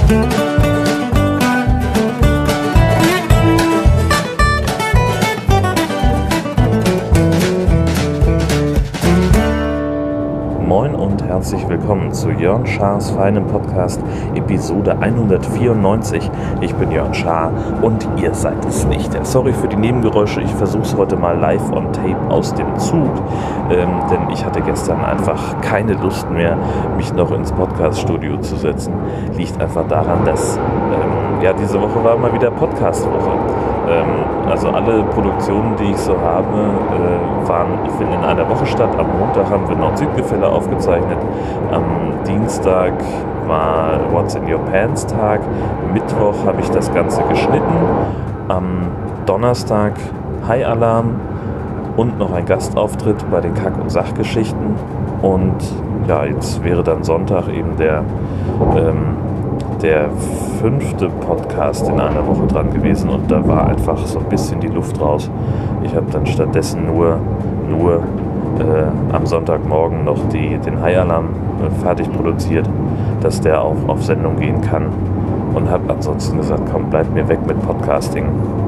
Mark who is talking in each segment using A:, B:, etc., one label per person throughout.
A: Moin und herzlich willkommen zu Jörn Schars feinem Podcast, Episode 194. Ich bin Jörn Schaar und ihr seid es nicht. Sorry für die Nebengeräusche, ich versuche es heute mal live on tape aus dem Zug, denn ich hatte gestern einfach keine Lust mehr, mich noch ins Podcast-Studio zu setzen. Liegt einfach daran, dass diese Woche war mal wieder Podcast-Woche. Also alle Produktionen, die ich so habe, finden in einer Woche statt. Am Montag haben wir Nord-Süd-Gefälle aufgezeichnet. Am Dienstag war What's in Your Pants Tag. Mittwoch habe ich das Ganze geschnitten. Am Donnerstag High Alarm und noch ein Gastauftritt bei den Kack- und Sachgeschichten. Und ja, jetzt wäre dann Sonntag eben der 5. Podcast in einer Woche dran gewesen und da war einfach so ein bisschen die Luft raus. Ich habe dann stattdessen nur am Sonntagmorgen noch den High Alarm fertig produziert, dass der auch auf Sendung gehen kann und habe ansonsten gesagt, komm, bleib mir weg mit Podcasting.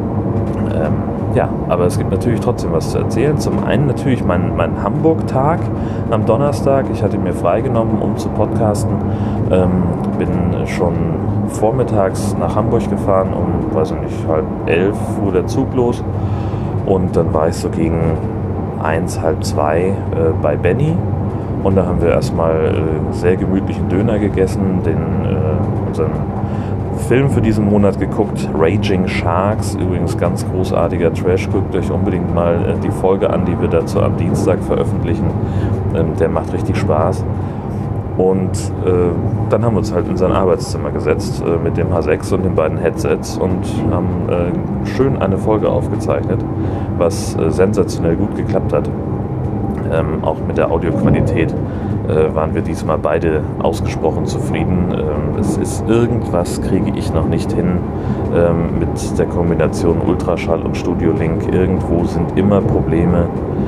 A: Aber es gibt natürlich trotzdem was zu erzählen. Zum einen natürlich mein Hamburg-Tag am Donnerstag. Ich hatte mir freigenommen, um zu podcasten. Bin schon vormittags nach Hamburg gefahren, um, 11 fuhr der Zug los. Und dann war ich so gegen 1, halb 2 bei Benny. Und da haben wir erstmal sehr gemütlichen Döner gegessen, unseren Film für diesen Monat geguckt, Raging Sharks, übrigens ganz großartiger Trash, guckt euch unbedingt mal die Folge an, die wir dazu am Dienstag veröffentlichen, der macht richtig Spaß. Und dann haben wir uns halt in sein Arbeitszimmer gesetzt mit dem H6 und den beiden Headsets und haben schön eine Folge aufgezeichnet, was sensationell gut geklappt hat. Auch mit der Audioqualität waren wir diesmal beide ausgesprochen zufrieden. Es ist irgendwas, kriege ich noch nicht hin mit der Kombination Ultraschall und Studio Link. Irgendwo sind immer Probleme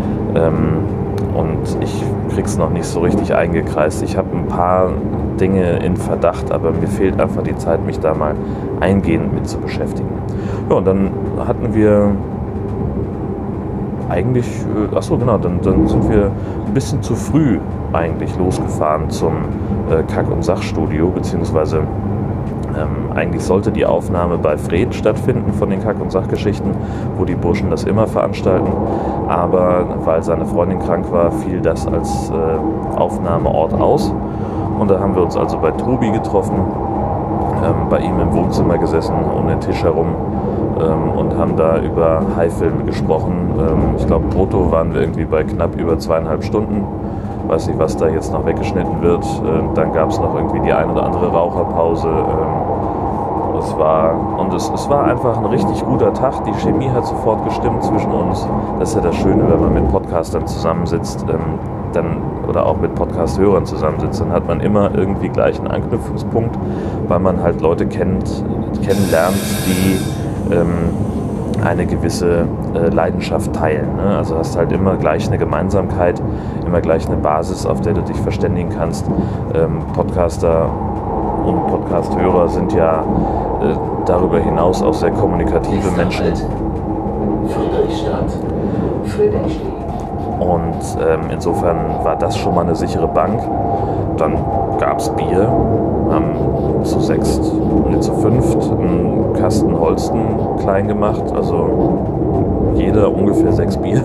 A: und ich krieg's noch nicht so richtig eingekreist. Ich habe ein paar Dinge in Verdacht, aber mir fehlt einfach die Zeit, mich da mal eingehend mit zu beschäftigen. Ja, und dann hatten wir eigentlich, dann sind wir ein bisschen zu früh eigentlich losgefahren zum Kack- und Sachstudio, beziehungsweise eigentlich sollte die Aufnahme bei Fred stattfinden von den Kack- und Sachgeschichten, wo die Burschen das immer veranstalten, aber weil seine Freundin krank war, fiel das als Aufnahmeort aus und da haben wir uns also bei Tobi getroffen, bei ihm im Wohnzimmer gesessen, um den Tisch herum und haben da über High-Filme gesprochen. Ich glaube, brutto waren wir irgendwie bei knapp über 2,5 Stunden. Weiß nicht, was da jetzt noch weggeschnitten wird. Dann gab es noch irgendwie die ein oder andere Raucherpause. Es war einfach ein richtig guter Tag. Die Chemie hat sofort gestimmt zwischen uns. Das ist ja das Schöne, wenn man mit Podcastern zusammensitzt, oder auch mit Podcast-Hörern zusammensitzt, dann hat man immer irgendwie gleich einen Anknüpfungspunkt, weil man halt Leute kennenlernt, die eine gewisse Leidenschaft teilen. Ne? Also hast halt immer gleich eine Gemeinsamkeit, immer gleich eine Basis, auf der du dich verständigen kannst. Podcaster und Podcast-Hörer sind ja darüber hinaus auch sehr kommunikative Menschen. Und insofern war das schon mal eine sichere Bank. Dann gab es Bier, haben zu 5 einen Kasten Holsten klein gemacht, also jeder ungefähr 6 Bier.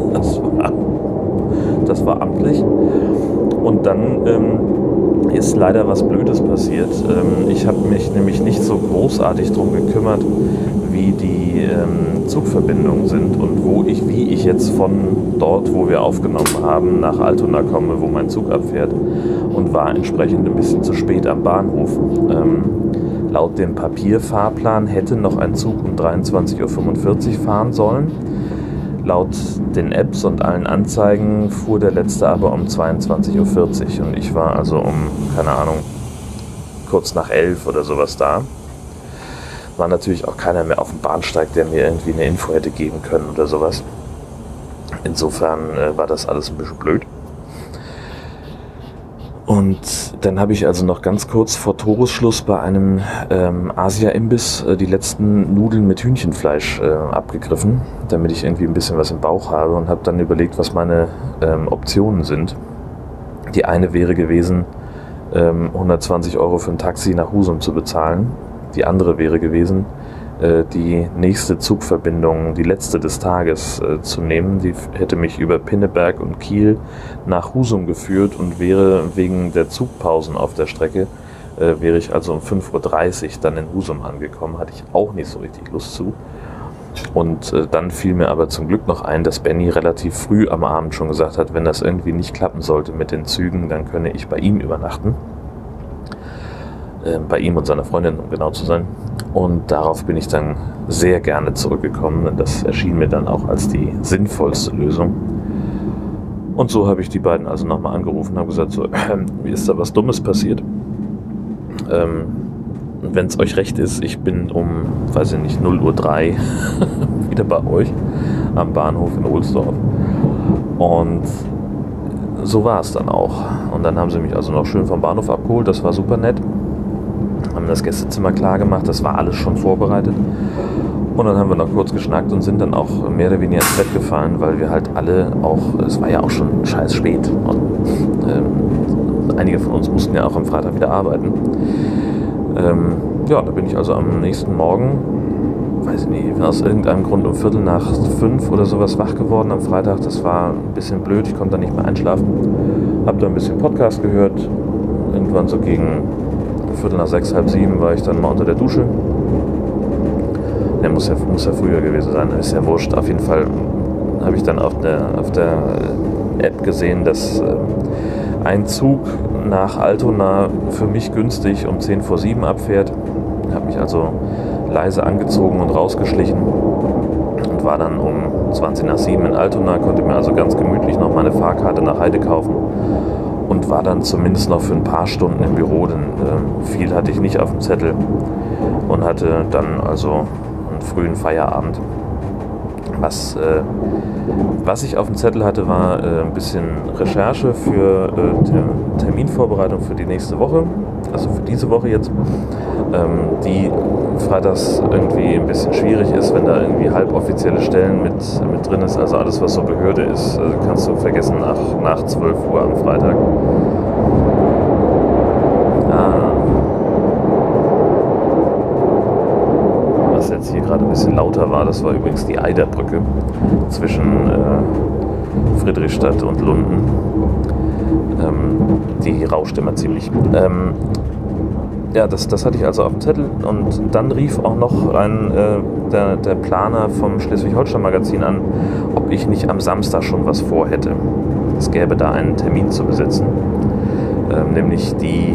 A: Das war amtlich. Und dann ist leider was Blödes passiert. Ich habe mich nämlich nicht so großartig drum gekümmert, wie die Zugverbindungen sind und wie ich jetzt von dort, wo wir aufgenommen haben, nach Altona komme, wo mein Zug abfährt, und war entsprechend ein bisschen zu spät am Bahnhof. Laut dem Papierfahrplan hätte noch ein Zug um 23:45 Uhr fahren sollen. Laut den Apps und allen Anzeigen fuhr der letzte aber um 22:40 Uhr und ich war also um, keine Ahnung, kurz nach 11 oder sowas da. War natürlich auch keiner mehr auf dem Bahnsteig, der mir irgendwie eine Info hätte geben können oder sowas. Insofern war das alles ein bisschen blöd. Und dann habe ich also noch ganz kurz vor Toresschluss bei einem Asia-Imbiss die letzten Nudeln mit Hühnchenfleisch abgegriffen, damit ich irgendwie ein bisschen was im Bauch habe, und habe dann überlegt, was meine Optionen sind. Die eine wäre gewesen, 120 € für ein Taxi nach Husum zu bezahlen. Die andere wäre gewesen, die nächste Zugverbindung, die letzte des Tages zu nehmen. Die hätte mich über Pinneberg und Kiel nach Husum geführt und wäre wegen der Zugpausen auf der Strecke, wäre ich also um 5:30 Uhr dann in Husum angekommen. Hatte ich auch nicht so richtig Lust zu. Und dann fiel mir aber zum Glück noch ein, dass Benny relativ früh am Abend schon gesagt hat, wenn das irgendwie nicht klappen sollte mit den Zügen, dann könne ich bei ihm übernachten. Bei ihm und seiner Freundin, um genau zu sein. Und darauf bin ich dann sehr gerne zurückgekommen. Und das erschien mir dann auch als die sinnvollste Lösung. Und so habe ich die beiden also nochmal angerufen und habe gesagt, so, wie ist da was Dummes passiert? Wenn es euch recht ist, ich bin um, weiß ich nicht, 0:03 Uhr wieder bei euch am Bahnhof in Ohlsdorf. Und so war es dann auch. Und dann haben sie mich also noch schön vom Bahnhof abgeholt, das war super nett. Haben das Gästezimmer klar gemacht, das war alles schon vorbereitet. Und dann haben wir noch kurz geschnackt und sind dann auch mehr oder weniger ins Bett gefallen, weil wir halt alle auch, es war ja auch schon scheiß spät. Und einige von uns mussten ja auch am Freitag wieder arbeiten. Ja, da bin ich also am nächsten Morgen, weiß ich nicht, aus irgendeinem Grund um 4:45 oder sowas wach geworden am Freitag. Das war ein bisschen blöd, ich konnte da nicht mehr einschlafen. Hab da ein bisschen Podcast gehört. Irgendwann so gegen 6:45, halb 7 war ich dann mal unter der Dusche. Der muss ja früher gewesen sein, ist ja wurscht. Auf jeden Fall habe ich dann auf der App gesehen, dass ein Zug nach Altona für mich günstig um 6:50 abfährt. Habe mich also leise angezogen und rausgeschlichen und war dann um 6:20 in Altona, konnte mir also ganz gemütlich noch meine Fahrkarte nach Heide kaufen und war dann zumindest noch für ein paar Stunden im Büro, denn viel hatte ich nicht auf dem Zettel und hatte dann also einen frühen Feierabend. Was ich auf dem Zettel hatte, war ein bisschen Recherche für Terminvorbereitung für die nächste Woche, also für diese Woche jetzt, die freitags irgendwie ein bisschen schwierig ist, wenn da irgendwie halboffizielle Stellen mit drin ist, also alles, was so Behörde ist, kannst du vergessen nach 12 Uhr am Freitag. Was jetzt hier gerade ein bisschen lauter war, das war übrigens die Eiderbrücke zwischen Friedrichstadt und Lunden. Die rauscht immer ziemlich. Ja, das hatte ich also auf dem Zettel, und dann rief auch noch der Planer vom Schleswig-Holstein-Magazin an, ob ich nicht am Samstag schon was vorhätte. Es gäbe da einen Termin zu besetzen, nämlich die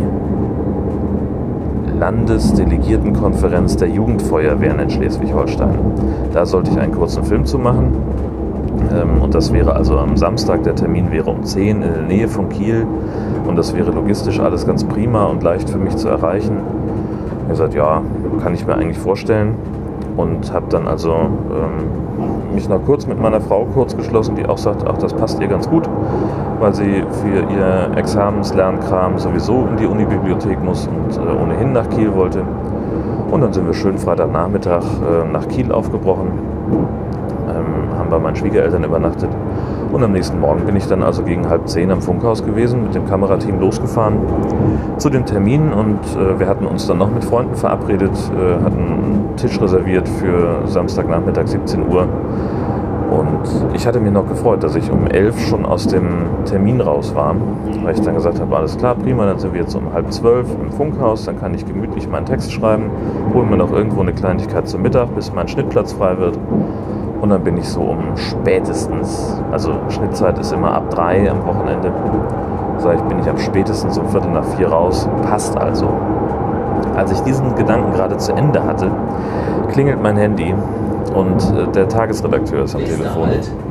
A: Landesdelegiertenkonferenz der Jugendfeuerwehren in Schleswig-Holstein. Da sollte ich einen kurzen Film zu machen. Und das wäre also am Samstag, der Termin wäre um 10 in der Nähe von Kiel, und das wäre logistisch alles ganz prima und leicht für mich zu erreichen. Ich habe gesagt, ja, kann ich mir eigentlich vorstellen, und habe dann also mich noch kurz mit meiner Frau geschlossen, die auch sagt, ach, das passt ihr ganz gut, weil sie für ihr Examenslernkram sowieso in die Unibibliothek muss und ohnehin nach Kiel wollte. Und dann sind wir schön Freitagnachmittag nach Kiel aufgebrochen, haben bei meinen Schwiegereltern übernachtet, und am nächsten Morgen bin ich dann also gegen 9:30 am Funkhaus gewesen, mit dem Kamerateam losgefahren zu dem Termin, und wir hatten uns dann noch mit Freunden verabredet, hatten einen Tisch reserviert für Samstagnachmittag 17 Uhr, und ich hatte mich noch gefreut, dass ich um 11 schon aus dem Termin raus war, weil ich dann gesagt habe, alles klar, prima, dann sind wir jetzt um 11:30 im Funkhaus, dann kann ich gemütlich meinen Text schreiben, hole mir noch irgendwo eine Kleinigkeit zum Mittag, bis mein Schnittplatz frei wird. Und dann bin ich so um spätestens, also Schnittzeit ist immer ab 3 am Wochenende, bin ich am spätestens um 3:45 raus, passt also. Als ich diesen Gedanken gerade zu Ende hatte, klingelt mein Handy und der Tagesredakteur ist am Telefon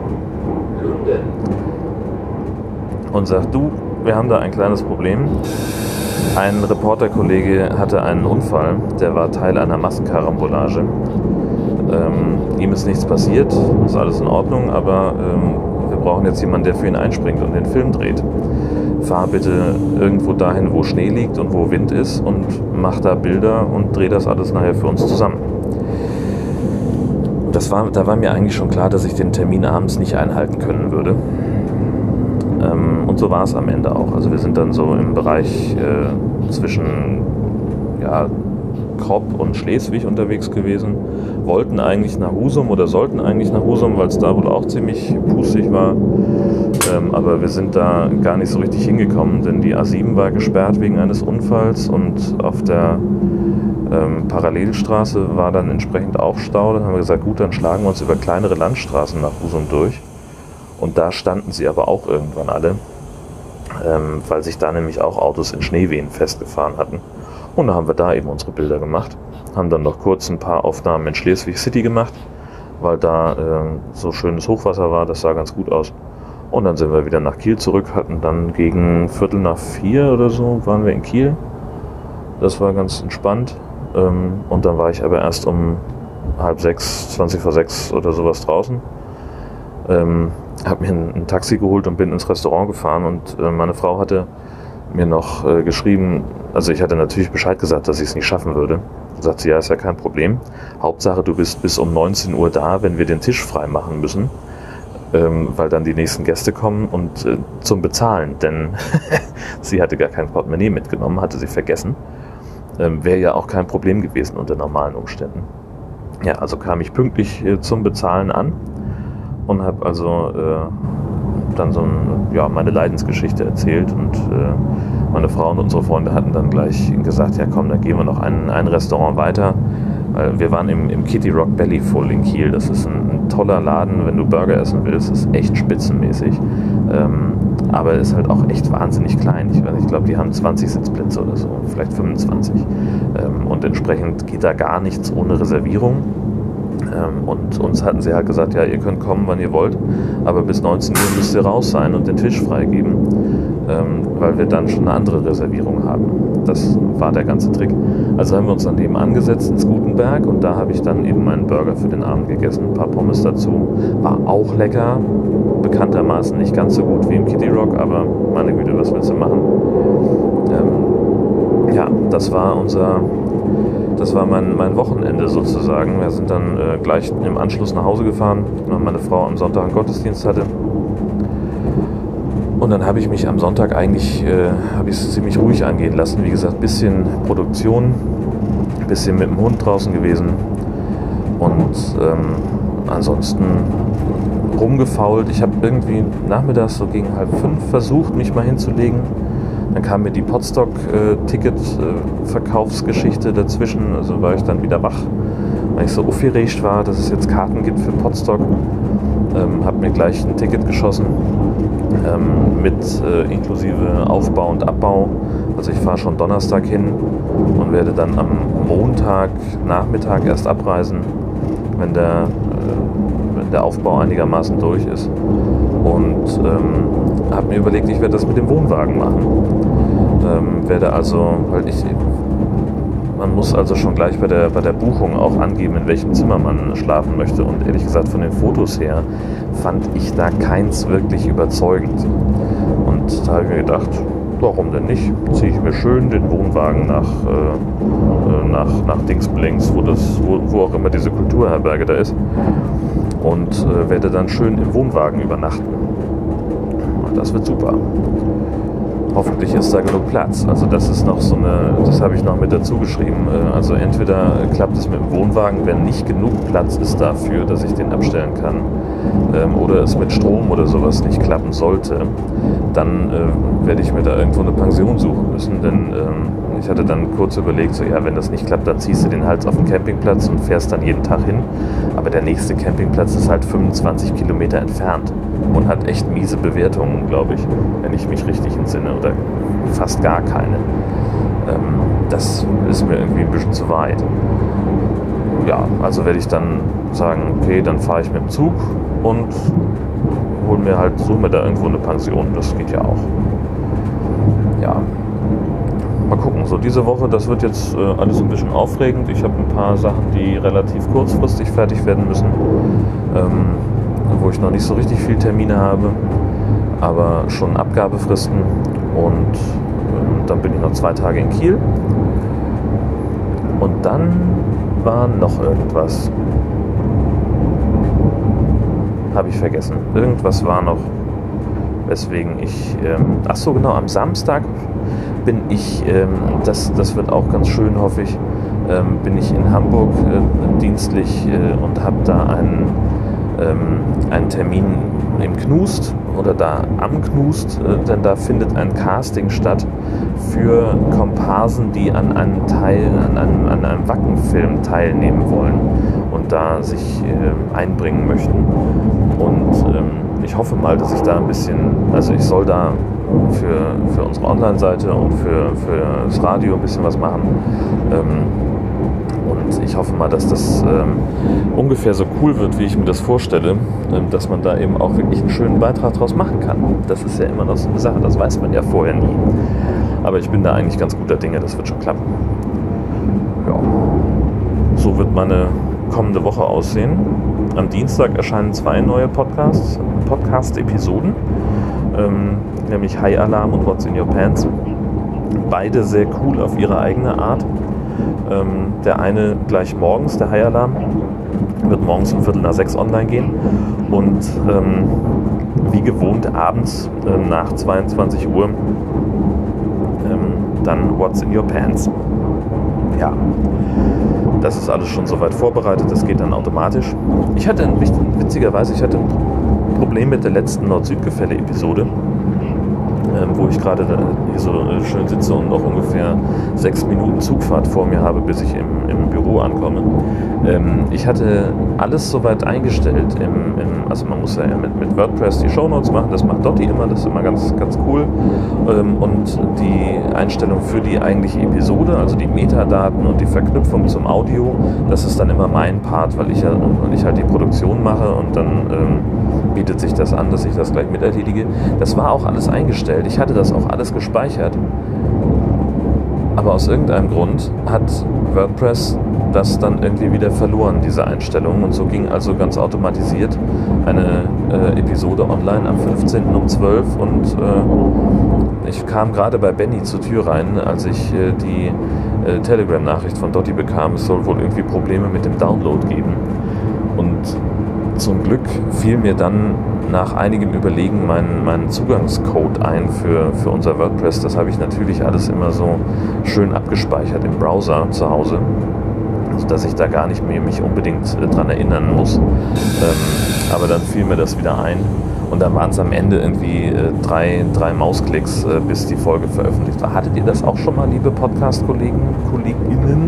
A: und sagt, du, wir haben da ein kleines Problem. Ein Reporterkollege hatte einen Unfall, der war Teil einer Massenkarambolage. Ihm ist nichts passiert, ist alles in Ordnung, aber wir brauchen jetzt jemanden, der für ihn einspringt und den Film dreht. fahr bitte irgendwo dahin, wo Schnee liegt und wo Wind ist und mach da Bilder und dreh das alles nachher für uns zusammen. Da war mir eigentlich schon klar, dass ich den Termin abends nicht einhalten können würde. Und so war es am Ende auch. Also wir sind dann so im Bereich zwischen Kropp und Schleswig unterwegs gewesen, wollten eigentlich nach Husum oder sollten eigentlich nach Husum, weil es da wohl auch ziemlich pustig war. Aber wir sind da gar nicht so richtig hingekommen, denn die A7 war gesperrt wegen eines Unfalls und auf der Parallelstraße war dann entsprechend auch Stau. Dann haben wir gesagt, gut, dann schlagen wir uns über kleinere Landstraßen nach Husum durch. Und da standen sie aber auch irgendwann alle, weil sich da nämlich auch Autos in Schneewehen festgefahren hatten. Und da haben wir da eben unsere Bilder gemacht. Haben dann noch kurz ein paar Aufnahmen in Schleswig City gemacht, weil da so schönes Hochwasser war, das sah ganz gut aus. Und dann sind wir wieder nach Kiel zurück, hatten dann gegen 3:45 oder so, waren wir in Kiel. Das war ganz entspannt. Und dann war ich aber erst um 5:30, 5:20 oder sowas draußen. Habe mir ein Taxi geholt und bin ins Restaurant gefahren und meine Frau hatte mir noch geschrieben, also ich hatte natürlich Bescheid gesagt, dass ich es nicht schaffen würde. Da sagt sie, ja, ist ja kein Problem. Hauptsache, du bist bis um 19 Uhr da, wenn wir den Tisch frei machen müssen, weil dann die nächsten Gäste kommen und zum Bezahlen, denn sie hatte gar kein Portemonnaie mitgenommen, hatte sie vergessen. Wäre ja auch kein Problem gewesen unter normalen Umständen. Ja, also kam ich pünktlich zum Bezahlen an und habe also dann so meine Leidensgeschichte erzählt und meine Frau und unsere Freunde hatten dann gleich gesagt, ja komm, dann gehen wir noch ein Restaurant weiter. Wir waren im Kitty Rock Bellyful in Kiel. Das ist ein toller Laden, wenn du Burger essen willst. Das ist echt spitzenmäßig. Aber ist halt auch echt wahnsinnig klein. Ich glaube, die haben 20 Sitzplätze oder so, vielleicht 25. Und entsprechend geht da gar nichts ohne Reservierung. Und uns hatten sie halt gesagt, ja, ihr könnt kommen, wann ihr wollt, aber bis 19 Uhr müsst ihr raus sein und den Tisch freigeben, weil wir dann schon eine andere Reservierung haben. Das war der ganze Trick. Also haben wir uns dann eben angesetzt ins Gutenberg und da habe ich dann eben meinen Burger für den Abend gegessen, ein paar Pommes dazu. War auch lecker, bekanntermaßen nicht ganz so gut wie im Kitty Rock, aber meine Güte, was willst du machen? Das war mein Wochenende sozusagen. Wir sind dann gleich im Anschluss nach Hause gefahren, weil meine Frau am Sonntag einen Gottesdienst hatte. Und dann habe ich mich am Sonntag eigentlich es ziemlich ruhig angehen lassen. Wie gesagt, ein bisschen Produktion, ein bisschen mit dem Hund draußen gewesen und ansonsten rumgefault. Ich habe irgendwie nachmittags so gegen 4:30 versucht, mich mal hinzulegen. Dann kam mir die Podstock-Ticket-Verkaufsgeschichte dazwischen, also war ich dann wieder wach, weil ich so aufgeregt war, dass es jetzt Karten gibt für Podstock. Habe mir gleich ein Ticket geschossen mit inklusive Aufbau und Abbau. Also ich fahre schon Donnerstag hin und werde dann am Montagnachmittag erst abreisen, wenn der Aufbau einigermaßen durch ist. Und habe mir überlegt, ich werde das mit dem Wohnwagen machen. Man muss also schon gleich bei der Buchung auch angeben, in welchem Zimmer man schlafen möchte. Und ehrlich gesagt, von den Fotos her fand ich da keins wirklich überzeugend. Und da habe ich mir gedacht, warum denn nicht? Ziehe ich mir schön den Wohnwagen nach Dingsblinks, wo auch immer diese Kulturherberge da ist. Und werde dann schön im Wohnwagen übernachten. Das wird super. Hoffentlich ist da genug Platz. Also das habe ich noch mit dazu geschrieben. Also entweder klappt es mit dem Wohnwagen, wenn nicht genug Platz ist dafür, dass ich den abstellen kann, oder es mit Strom oder sowas nicht klappen sollte, dann werde ich mir da irgendwo eine Pension suchen müssen, denn ich hatte dann kurz überlegt, so ja, wenn das nicht klappt, dann ziehst du den halt auf den Campingplatz und fährst dann jeden Tag hin, aber der nächste Campingplatz ist halt 25 Kilometer entfernt und hat echt miese Bewertungen, glaube ich, wenn ich mich richtig entsinne, oder fast gar keine. Das ist mir irgendwie ein bisschen zu weit. Ja, also werde ich dann sagen, okay, dann fahre ich mit dem Zug und suche mir da irgendwo eine Pension, das geht ja auch. Ja, mal gucken, so diese Woche, das wird jetzt alles ein bisschen aufregend. Ich habe ein paar Sachen, die relativ kurzfristig fertig werden müssen, wo ich noch nicht so richtig viel Termine habe, aber schon Abgabefristen. Und dann bin ich noch 2 Tage in Kiel. Und dann war noch irgendwas. Habe ich vergessen. Irgendwas war noch, weswegen ich... Achso, genau, am Samstag bin ich, das wird auch ganz schön, hoffe ich, bin ich in Hamburg dienstlich und habe da einen Termin im Knust oder da am Knust, denn da findet ein Casting statt für Komparsen, die an einem Wackenfilm teilnehmen wollen und da sich einbringen möchten. Und ich hoffe mal, dass ich da ein bisschen, also ich soll da für unsere Online-Seite und für das Radio ein bisschen was machen. Und ich hoffe mal, dass das ungefähr so cool wird, wie ich mir das vorstelle, dass man da eben auch wirklich einen schönen Beitrag draus machen kann. Das ist ja immer noch so eine Sache, das weiß man ja vorher nie. Aber ich bin da eigentlich ganz guter Dinge, das wird schon klappen. Ja, so wird meine kommende Woche aussehen. Am Dienstag erscheinen 2 neue Podcast-Episoden, nämlich High Alarm und What's in Your Pants. Beide sehr cool auf ihre eigene Art. Der eine gleich morgens, der High Alarm, wird morgens um 5:45 online gehen und wie gewohnt abends nach 22 Uhr dann What's in Your Pants. Ja, das ist alles schon soweit vorbereitet, das geht dann automatisch. Witzigerweise, ich hatte ein Problem mit der letzten Nord-Süd-Gefälle-Episode, wo ich gerade hier so schön sitze und noch ungefähr 6 Minuten Zugfahrt vor mir habe, bis ich im Büro ankomme. Ich hatte alles soweit eingestellt. Also man muss ja mit WordPress die Shownotes machen, das macht Dotti immer, das ist immer ganz, ganz cool. Und die Einstellung für die eigentliche Episode, also die Metadaten und die Verknüpfung zum Audio, das ist dann immer mein Part, weil ich halt die Produktion mache und dann bietet sich das an, dass ich das gleich mit erledige. Das war auch alles eingestellt. Ich hatte das auch alles gespeichert. Aber aus irgendeinem Grund hat WordPress das dann irgendwie wieder verloren, diese Einstellung. Und so ging also ganz automatisiert eine Episode online am 15. um 12 und ich kam gerade bei Benny zur Tür rein, als ich die Telegram-Nachricht von Dotti bekam. Es soll wohl irgendwie Probleme mit dem Download geben. Und zum Glück fiel mir dann nach einigem Überlegen mein Zugangscode ein für unser WordPress. Das habe ich natürlich alles immer so schön abgespeichert im Browser zu Hause, sodass ich da gar nicht mehr mich unbedingt dran erinnern muss. Aber dann fiel mir das wieder ein und dann waren es am Ende irgendwie drei Mausklicks, bis die Folge veröffentlicht war. Hattet ihr das auch schon mal, liebe Podcast-KollegInnen?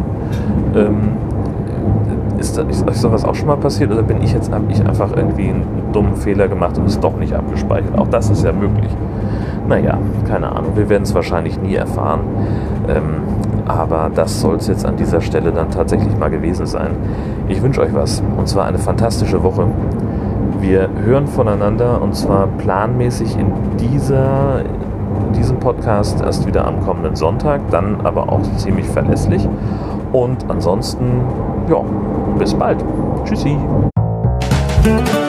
A: Ist euch sowas auch schon mal passiert oder habe ich einfach irgendwie einen dummen Fehler gemacht und es doch nicht abgespeichert? Auch das ist ja möglich. Naja, keine Ahnung, wir werden es wahrscheinlich nie erfahren. Aber das soll es jetzt an dieser Stelle dann tatsächlich mal gewesen sein. Ich wünsche euch was, und zwar eine fantastische Woche. Wir hören voneinander und zwar planmäßig in diesem Podcast erst wieder am kommenden Sonntag, dann aber auch ziemlich verlässlich. Und ansonsten, ja, bis bald. Tschüssi.